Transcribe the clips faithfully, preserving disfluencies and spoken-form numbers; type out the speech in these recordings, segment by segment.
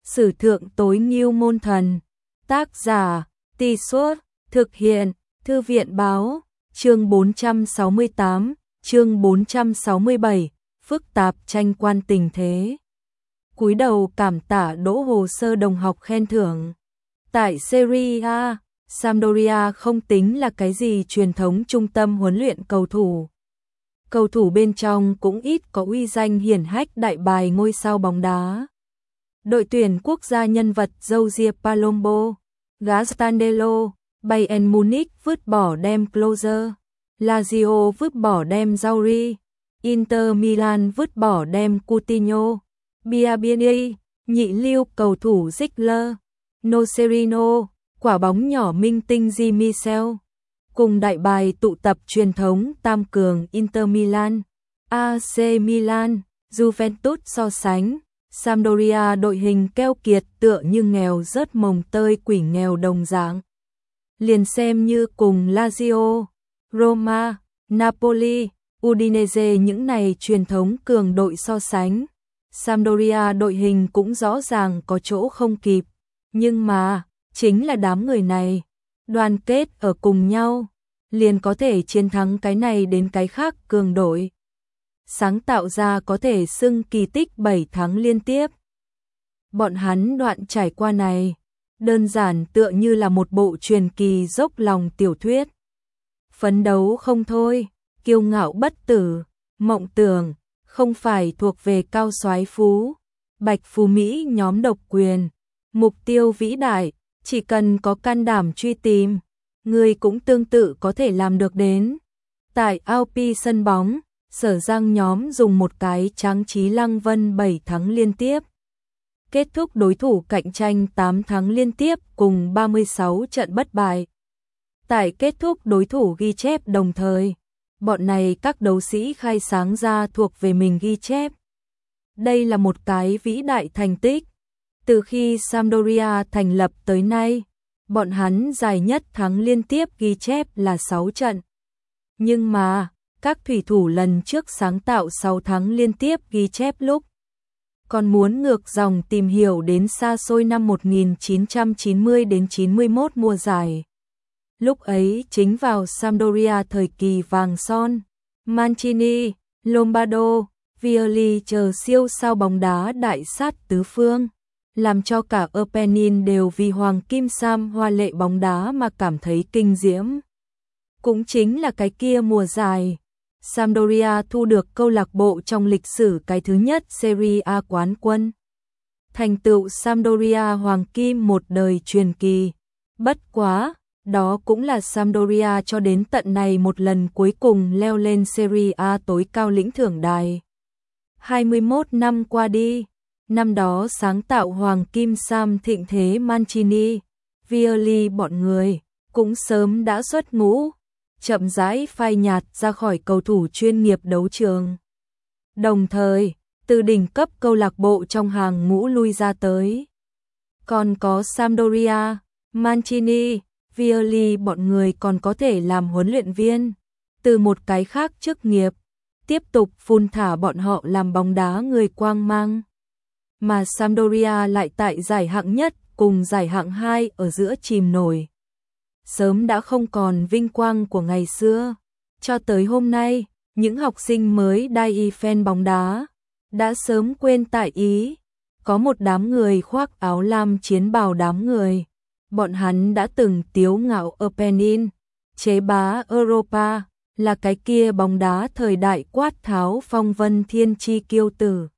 Sử thượng tối ngưu môn thần. Tác giả, Tì Suốt, thực hiện, Thư viện báo, chương bốn trăm sáu mươi tám, chương bốn trăm sáu mươi bảy, phức tạp tranh quan tình thế. Cúi đầu cảm tạ đỗ hồ sơ đồng học khen thưởng. Tại Serie A, Sampdoria không tính là cái gì truyền thống trung tâm huấn luyện cầu thủ. Cầu thủ bên trong cũng ít có uy danh hiển hách đại bài ngôi sao bóng đá. Đội tuyển quốc gia nhân vật Giorgio Palombo, Gastandello, Bayern Munich vứt bỏ đem Closer, Lazio vứt bỏ đem Zauri, Inter Milan vứt bỏ đem Coutinho, Biabiany, nhị lưu cầu thủ Ziegler, Nocerino, quả bóng nhỏ minh tinh Di Michel, cùng đại bài tụ tập truyền thống tam cường Inter Milan, a xê Milan, Juventus so sánh. Sampdoria đội hình keo kiệt tựa như nghèo rớt mồng tơi quỷ nghèo đồng dạng. Liền xem như cùng Lazio, Roma, Napoli, Udinese những này truyền thống cường đội so sánh. Sampdoria đội hình cũng rõ ràng có chỗ không kịp. Nhưng mà, chính là đám người này, đoàn kết ở cùng nhau, liền có thể chiến thắng cái này đến cái khác cường đội. Sáng tạo ra có thể xưng kỳ tích bảy tháng liên tiếp. Bọn hắn đoạn trải qua này, đơn giản tựa như là một bộ truyền kỳ dốc lòng tiểu thuyết. Phấn đấu không thôi, kiêu ngạo bất tử, mộng tưởng, không phải thuộc về cao soái phú, bạch phú Mỹ nhóm độc quyền, mục tiêu vĩ đại, chỉ cần có can đảm truy tìm, người cũng tương tự có thể làm được đến. Tại Alpi sân bóng, Sở Giang nhóm dùng một cái tráng trí Lăng Vân bảy tháng liên tiếp. Kết thúc đối thủ cạnh tranh tám tháng liên tiếp cùng ba mươi sáu trận bất bại. Tại kết thúc đối thủ ghi chép đồng thời, bọn này các đấu sĩ khai sáng ra thuộc về mình ghi chép. Đây là một cái vĩ đại thành tích. Từ khi Sampdoria thành lập tới nay, bọn hắn dài nhất thắng liên tiếp ghi chép là sáu trận. Nhưng mà, các thủy thủ lần trước sáng tạo sáu tháng liên tiếp ghi chép lúc còn muốn ngược dòng tìm hiểu đến xa xôi năm một nghìn chín trăm chín mươi đến chín mươi mốt mùa giải. Lúc ấy chính vào Sampdoria thời kỳ vàng son, Mancini, Lombardo, Violi chờ siêu sao bóng đá đại sát tứ phương, làm cho cả Apennin đều vì Hoàng Kim Sam hoa lệ bóng đá mà cảm thấy kinh diễm. Cũng chính là cái kia mùa giải, Sampdoria thu được câu lạc bộ trong lịch sử cái thứ nhất Serie A quán quân. Thành tựu Sampdoria hoàng kim một đời truyền kỳ. Bất quá, đó cũng là Sampdoria cho đến tận này một lần cuối cùng leo lên Serie A tối cao lĩnh thưởng đài. hai mươi mốt năm qua đi, năm đó sáng tạo Hoàng Kim Sam thịnh thế Mancini, Violi bọn người, cũng sớm đã xuất ngũ. Chậm rãi phai nhạt ra khỏi cầu thủ chuyên nghiệp đấu trường. Đồng thời, từ đỉnh cấp câu lạc bộ trong hàng ngũ lui ra tới. Còn có Sampdoria, Mancini, Violi bọn người còn có thể làm huấn luyện viên. Từ một cái khác chức nghiệp, tiếp tục phun thả bọn họ làm bóng đá người quang mang. Mà Sampdoria lại tại giải hạng nhất cùng giải hạng hai ở giữa chìm nổi. Sớm đã không còn vinh quang của ngày xưa. Cho tới hôm nay, những học sinh mới đai y fan bóng đá đã sớm quên tại Ý. Có một đám người khoác áo lam chiến bào đám người. Bọn hắn đã từng tiếu ngạo Apennin, chế bá Europa, là cái kia bóng đá thời đại quát tháo phong vân thiên chi kiêu tử.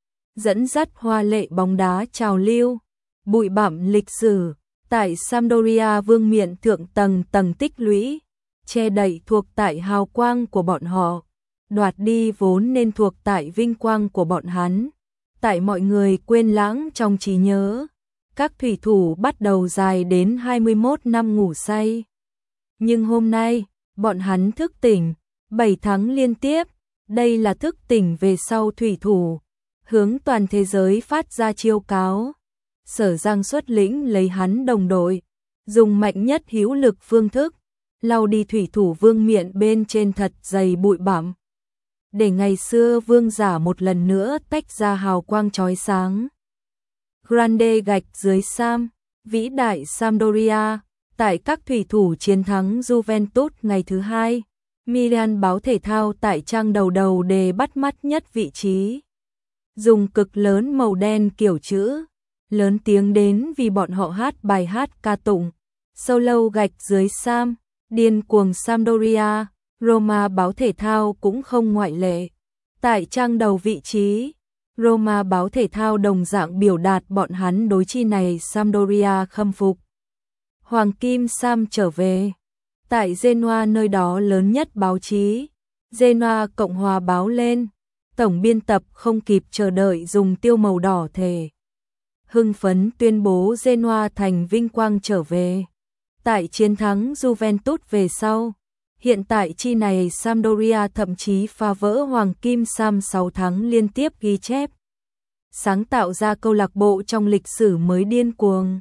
Dẫn dắt hoa lệ bóng đá trào lưu, bụi bặm lịch sử. Tại Sampdoria vương miện thượng tầng tầng tích lũy, che đậy thuộc tại hào quang của bọn họ, đoạt đi vốn nên thuộc tại vinh quang của bọn hắn. Tại mọi người quên lãng trong trí nhớ, các thủy thủ bắt đầu dài đến hai mươi mốt năm ngủ say. Nhưng hôm nay, bọn hắn thức tỉnh, bảy tháng liên tiếp, đây là thức tỉnh về sau thủy thủ, hướng toàn thế giới phát ra chiêu cáo. Sở Giang xuất lĩnh lấy hắn đồng đội, dùng mạnh nhất hữu lực phương thức, lau đi thủy thủ vương miện bên trên thật dày bụi bặm. Để ngày xưa vương giả một lần nữa tách ra hào quang chói sáng. Grande gạch dưới Sam, vĩ đại Sampdoria, tại các thủy thủ chiến thắng Juventus ngày thứ hai. Milan báo thể thao tại trang đầu đầu đề bắt mắt nhất vị trí. Dùng cực lớn màu đen kiểu chữ, lớn tiếng đến vì bọn họ hát bài hát ca tụng. Solo gạch dưới Sam, điên cuồng Sampdoria, Roma báo thể thao cũng không ngoại lệ. Tại trang đầu vị trí, Roma báo thể thao đồng dạng biểu đạt bọn hắn đối chi này Sampdoria khâm phục. Hoàng Kim Sam trở về. Tại Genoa nơi đó lớn nhất báo chí, Genoa Cộng hòa báo lên, tổng biên tập không kịp chờ đợi dùng tiêu màu đỏ thề. Hưng phấn tuyên bố Genoa thành vinh quang trở về. Tại chiến thắng Juventus về sau, hiện tại chi này Sampdoria thậm chí phá vỡ Hoàng Kim Sam sáu tháng liên tiếp ghi chép. Sáng tạo ra câu lạc bộ trong lịch sử mới điên cuồng.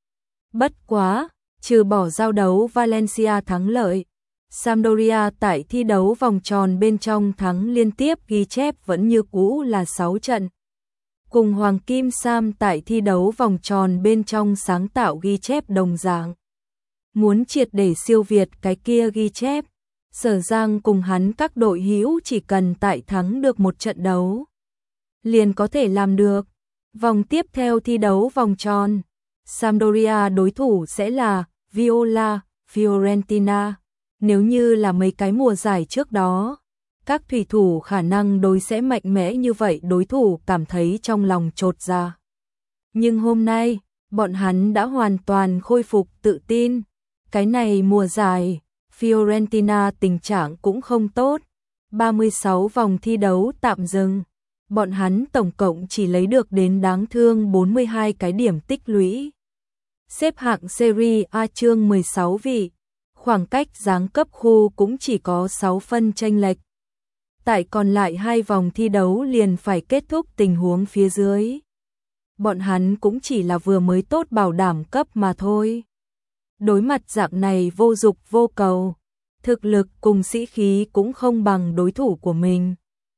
Bất quá, trừ bỏ giao đấu Valencia thắng lợi, Sampdoria tại thi đấu vòng tròn bên trong thắng liên tiếp ghi chép vẫn như cũ là sáu trận. Cùng Hoàng Kim Sam tại thi đấu vòng tròn bên trong sáng tạo ghi chép đồng dạng. Muốn triệt để siêu việt cái kia ghi chép, Sở Giang cùng hắn các đội hữu chỉ cần tại thắng được một trận đấu, liền có thể làm được. Vòng tiếp theo thi đấu vòng tròn, Sampdoria đối thủ sẽ là Viola, Fiorentina. Nếu như là mấy cái mùa giải trước đó, các thủy thủ khả năng đối sẽ mạnh mẽ như vậy đối thủ cảm thấy trong lòng chột dạ. Nhưng hôm nay, bọn hắn đã hoàn toàn khôi phục tự tin. Cái này mùa giải, Fiorentina tình trạng cũng không tốt. ba mươi sáu vòng thi đấu tạm dừng. Bọn hắn tổng cộng chỉ lấy được đến đáng thương bốn mươi hai cái điểm tích lũy. Xếp hạng Serie A chương mười sáu vị, khoảng cách giáng cấp khu cũng chỉ có sáu phân chênh lệch. Tại còn lại hai vòng thi đấu liền phải kết thúc tình huống phía dưới. Bọn hắn cũng chỉ là vừa mới tốt bảo đảm cấp mà thôi. Đối mặt dạng này vô dục vô cầu, thực lực cùng sĩ khí cũng không bằng đối thủ của mình.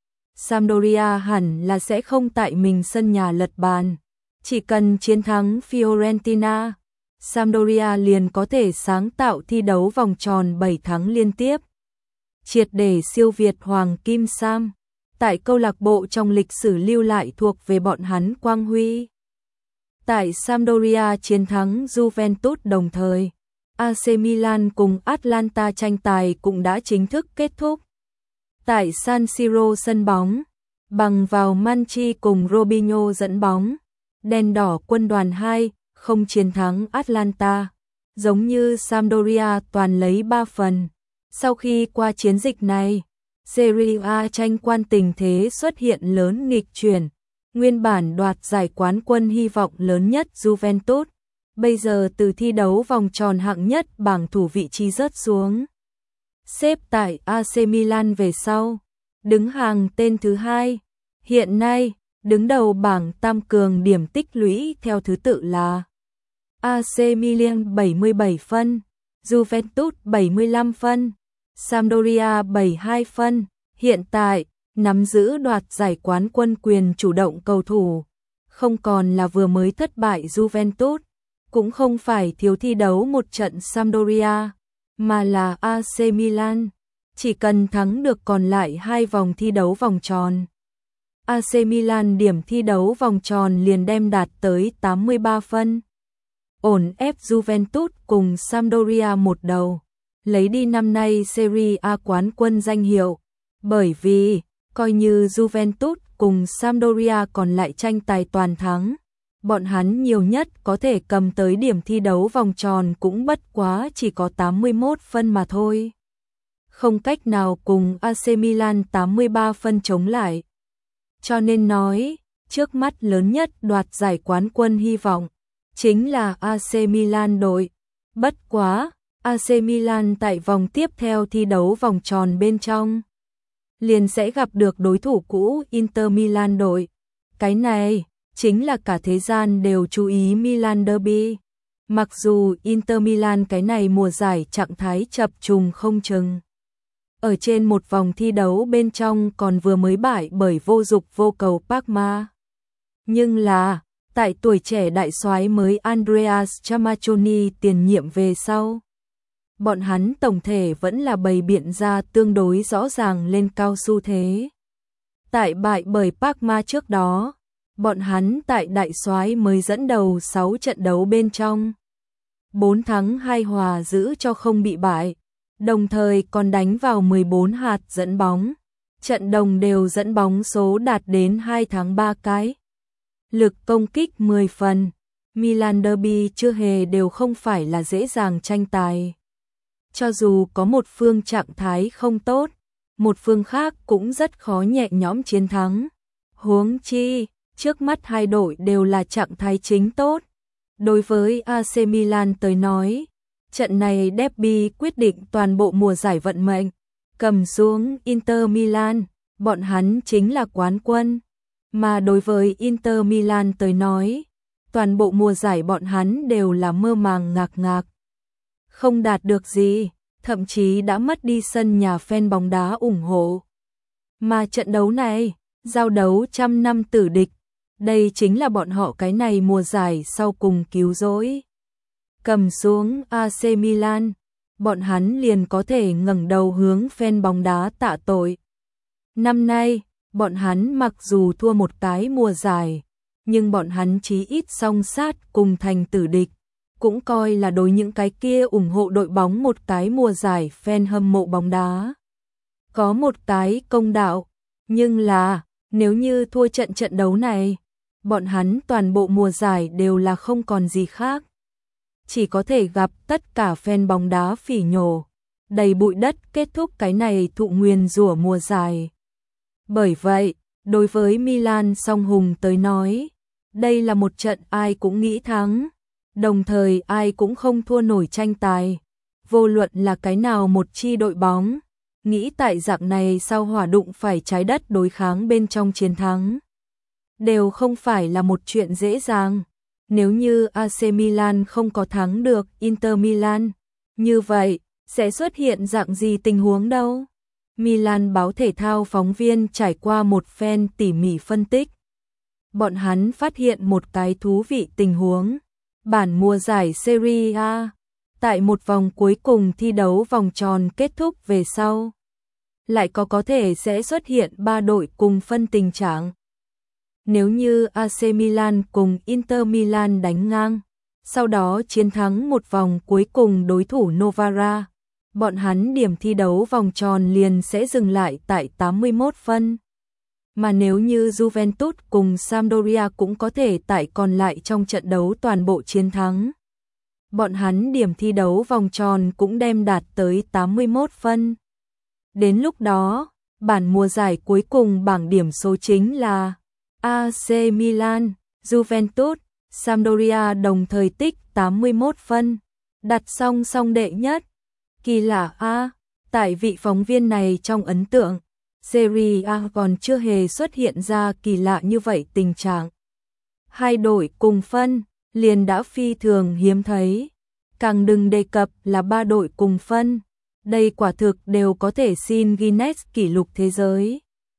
Sampdoria hẳn là sẽ không tại mình sân nhà lật bàn. Chỉ cần chiến thắng Fiorentina, Sampdoria liền có thể sáng tạo thi đấu vòng tròn bảy tháng liên tiếp. Triệt để siêu việt Hoàng Kim Sam, tại câu lạc bộ trong lịch sử lưu lại thuộc về bọn hắn quang huy. Tại Sampdoria chiến thắng Juventus đồng thời, a xê Milan cùng Atalanta tranh tài cũng đã chính thức kết thúc. Tại San Siro sân bóng, bằng vào Manchi cùng Robinho dẫn bóng, đen đỏ quân đoàn hai không chiến thắng Atalanta, giống như Sampdoria toàn lấy ba phần. Sau khi qua chiến dịch này, Serie A tranh quan tình thế xuất hiện lớn nghịch chuyển. Nguyên bản đoạt giải quán quân hy vọng lớn nhất Juventus, bây giờ từ thi đấu vòng tròn hạng nhất bảng thủ vị trí rớt xuống. Xếp tại a xê Milan về sau, đứng hàng tên thứ hai. Hiện nay, đứng đầu bảng tam cường điểm tích lũy theo thứ tự là a xê Milan bảy mươi bảy phân, Juventus bảy mươi lăm phân, Sampdoria bảy mươi hai phân. Hiện tại, nắm giữ đoạt giải quán quân quyền chủ động cầu thủ, không còn là vừa mới thất bại Juventus, cũng không phải thiếu thi đấu một trận Sampdoria, mà là a xê Milan. Chỉ cần thắng được còn lại hai vòng thi đấu vòng tròn, a xê Milan điểm thi đấu vòng tròn liền đem đạt tới tám mươi ba phân. Ổn ép Juventus cùng Sampdoria một đầu, lấy đi năm nay Serie A quán quân danh hiệu, bởi vì coi như Juventus cùng Sampdoria còn lại tranh tài toàn thắng, bọn hắn nhiều nhất có thể cầm tới điểm thi đấu vòng tròn cũng bất quá chỉ có tám mươi mốt phân mà thôi. Không cách nào cùng a xê Milan tám mươi ba phân chống lại. Cho nên nói, trước mắt lớn nhất đoạt giải quán quân hy vọng chính là a xê Milan đội. Bất quá, a xê Milan tại vòng tiếp theo thi đấu vòng tròn bên trong liền sẽ gặp được đối thủ cũ Inter Milan đội. Cái này chính là cả thế gian đều chú ý Milan Derby. Mặc dù Inter Milan cái này mùa giải trạng thái chập trùng không chừng, ở trên một vòng thi đấu bên trong còn vừa mới bại bởi vô dục vô cầu Parma. Nhưng là, Tại tuổi trẻ đại soái mới Andreas Chamachoni tiền nhiệm về sau, bọn hắn tổng thể vẫn là bày biện ra tương đối rõ ràng lên cao xu thế. Tại bại bởi Parma trước đó, bọn hắn tại đại soái mới dẫn đầu sáu trận đấu bên trong, bốn thắng hai hòa giữ cho không bị bại, đồng thời còn đánh vào mười bốn hạt dẫn bóng, trận đồng đều dẫn bóng số đạt đến hai thắng ba cái. Lực công kích mười phần, Milan Derby chưa hề đều không phải là dễ dàng tranh tài. Cho dù có một phương trạng thái không tốt, một phương khác cũng rất khó nhẹ nhõm chiến thắng. Huống chi, trước mắt hai đội đều là trạng thái chính tốt. Đối với a xê Milan tới nói, trận này derby quyết định toàn bộ mùa giải vận mệnh. Cầm xuống Inter Milan, bọn hắn chính là quán quân. Mà đối với Inter Milan tới nói, toàn bộ mùa giải bọn hắn đều là mơ màng ngạc ngạc. Không đạt được gì, thậm chí đã mất đi sân nhà fan bóng đá ủng hộ. Mà trận đấu này, giao đấu trăm năm tử địch, đây chính là bọn họ cái này mùa giải sau cùng cứu rỗi. Cầm xuống a xê Milan, bọn hắn liền có thể ngẩng đầu hướng fan bóng đá tạ tội. Năm nay, bọn hắn mặc dù thua một cái mùa giải, nhưng bọn hắn chí ít song sát cùng thành tử địch, cũng coi là đối những cái kia ủng hộ đội bóng một cái mùa giải fan hâm mộ bóng đá. Có một cái công đạo, nhưng là, nếu như thua trận trận đấu này, bọn hắn toàn bộ mùa giải đều là không còn gì khác. Chỉ có thể gặp tất cả fan bóng đá phỉ nhổ, đầy bụi đất kết thúc cái này thụ nguyền rủa mùa giải. Bởi vậy, đối với Milan song hùng tới nói, đây là một trận ai cũng nghĩ thắng, đồng thời ai cũng không thua nổi tranh tài. Vô luận là cái nào một chi đội bóng, nghĩ tại dạng này sau hỏa đụng phải trái đất đối kháng bên trong chiến thắng, đều không phải là một chuyện dễ dàng. Nếu như a xê Milan không có thắng được Inter Milan, như vậy, sẽ xuất hiện dạng gì tình huống đâu? Milan báo thể thao phóng viên trải qua một phen tỉ mỉ phân tích. Bọn hắn phát hiện một cái thú vị tình huống. Bản mùa giải Serie A, tại một vòng cuối cùng thi đấu vòng tròn kết thúc về sau, lại có có thể sẽ xuất hiện ba đội cùng phân tình trạng. Nếu như a xê Milan cùng Inter Milan đánh ngang, sau đó chiến thắng một vòng cuối cùng đối thủ Novara, bọn hắn điểm thi đấu vòng tròn liền sẽ dừng lại tại tám mươi mốt phân. Mà nếu như Juventus cùng Sampdoria cũng có thể tại còn lại trong trận đấu toàn bộ chiến thắng, bọn hắn điểm thi đấu vòng tròn cũng đem đạt tới tám mươi mốt phân. Đến lúc đó, bản mùa giải cuối cùng bảng điểm số chính là a xê Milan, Juventus, Sampdoria đồng thời tích tám mươi mốt phân, đặt song song đệ nhất. Kỳ lạ a, tại vị phóng viên này trong ấn tượng, Serie A còn chưa hề xuất hiện ra kỳ lạ như vậy tình trạng. Hai đội cùng phân, liền đã phi thường hiếm thấy. Càng đừng đề cập là ba đội cùng phân, đây quả thực đều có thể xin Guinness kỷ lục thế giới.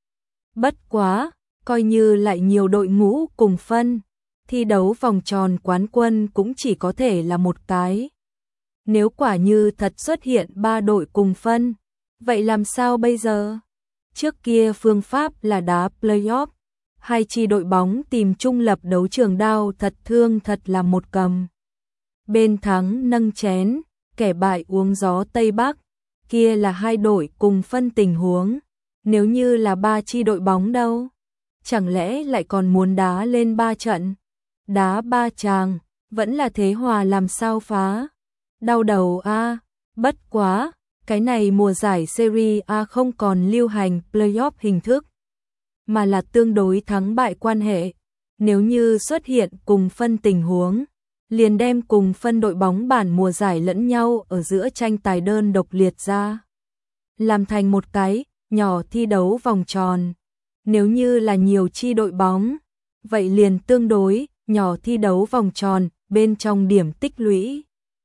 Bất quá, coi như lại nhiều đội ngũ cùng phân, thi đấu vòng tròn quán quân cũng chỉ có thể là một cái. Nếu quả như thật xuất hiện ba đội cùng phân, vậy làm sao bây giờ? Trước kia phương pháp là đá playoff, hai chi đội bóng tìm chung lập đấu trường đao thật thương thật là một cầm. Bên thắng nâng chén, kẻ bại uống gió Tây Bắc, kia là hai đội cùng phân tình huống. Nếu như là ba chi đội bóng đâu? Chẳng lẽ lại còn muốn đá lên ba trận? Đá ba chàng, vẫn là thế hòa làm sao phá? Đau đầu a, bất quá, cái này mùa giải Serie A không còn lưu hành playoff hình thức, mà là tương đối thắng bại quan hệ. Nếu như xuất hiện cùng phân tình huống, liền đem cùng phân đội bóng bản mùa giải lẫn nhau ở giữa tranh tài đơn độc liệt ra, làm thành một cái nhỏ thi đấu vòng tròn. Nếu như là nhiều chi đội bóng, vậy liền tương đối nhỏ thi đấu vòng tròn bên trong điểm tích lũy.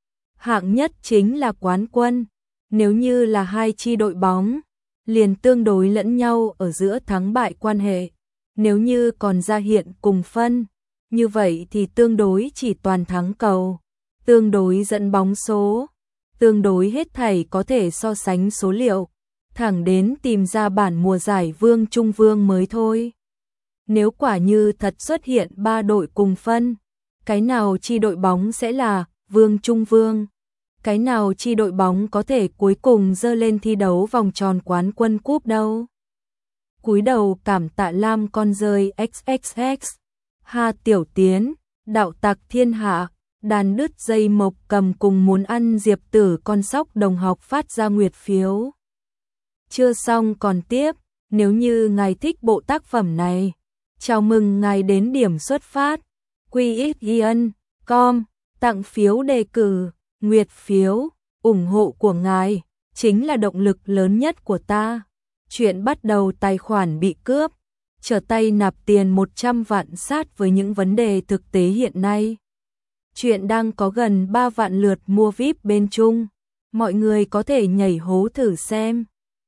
Hạng nhất chính là quán quân. Nếu như là hai chi đội bóng, liền tương đối lẫn nhau ở giữa thắng bại quan hệ. Nếu như còn ra hiện cùng phân, như vậy thì tương đối chỉ toàn thắng cầu, tương đối dẫn bóng số, tương đối hết thảy có thể so sánh số liệu, thẳng đến tìm ra bản mùa giải Vương Trung Vương mới thôi. Nếu quả như thật xuất hiện ba đội cùng phân, cái nào chi đội bóng sẽ là Vương Trung Vương? Cái nào chi đội bóng có thể cuối cùng dơ lên thi đấu vòng tròn quán quân cúp đâu? Cúi đầu cảm tạ Lam con rơi ích ích ích, Hà Tiểu Tiến, đạo tặc thiên hạ, đàn đứt dây mộc cầm cùng muốn ăn diệp tử con sóc đồng học phát ra nguyệt phiếu. Chưa xong còn tiếp, nếu như ngài thích bộ tác phẩm này, chào mừng ngài đến điểm xuất phát, quy ích chấm com, tặng phiếu đề cử, nguyệt phiếu, ủng hộ của ngài, chính là động lực lớn nhất của ta. Chuyện bắt đầu tài khoản bị cướp, trở tay nạp tiền một trăm vạn sát với những vấn đề thực tế hiện nay. Chuyện đang có gần ba vạn lượt mua víp bên Trung, mọi người có thể nhảy hố thử xem.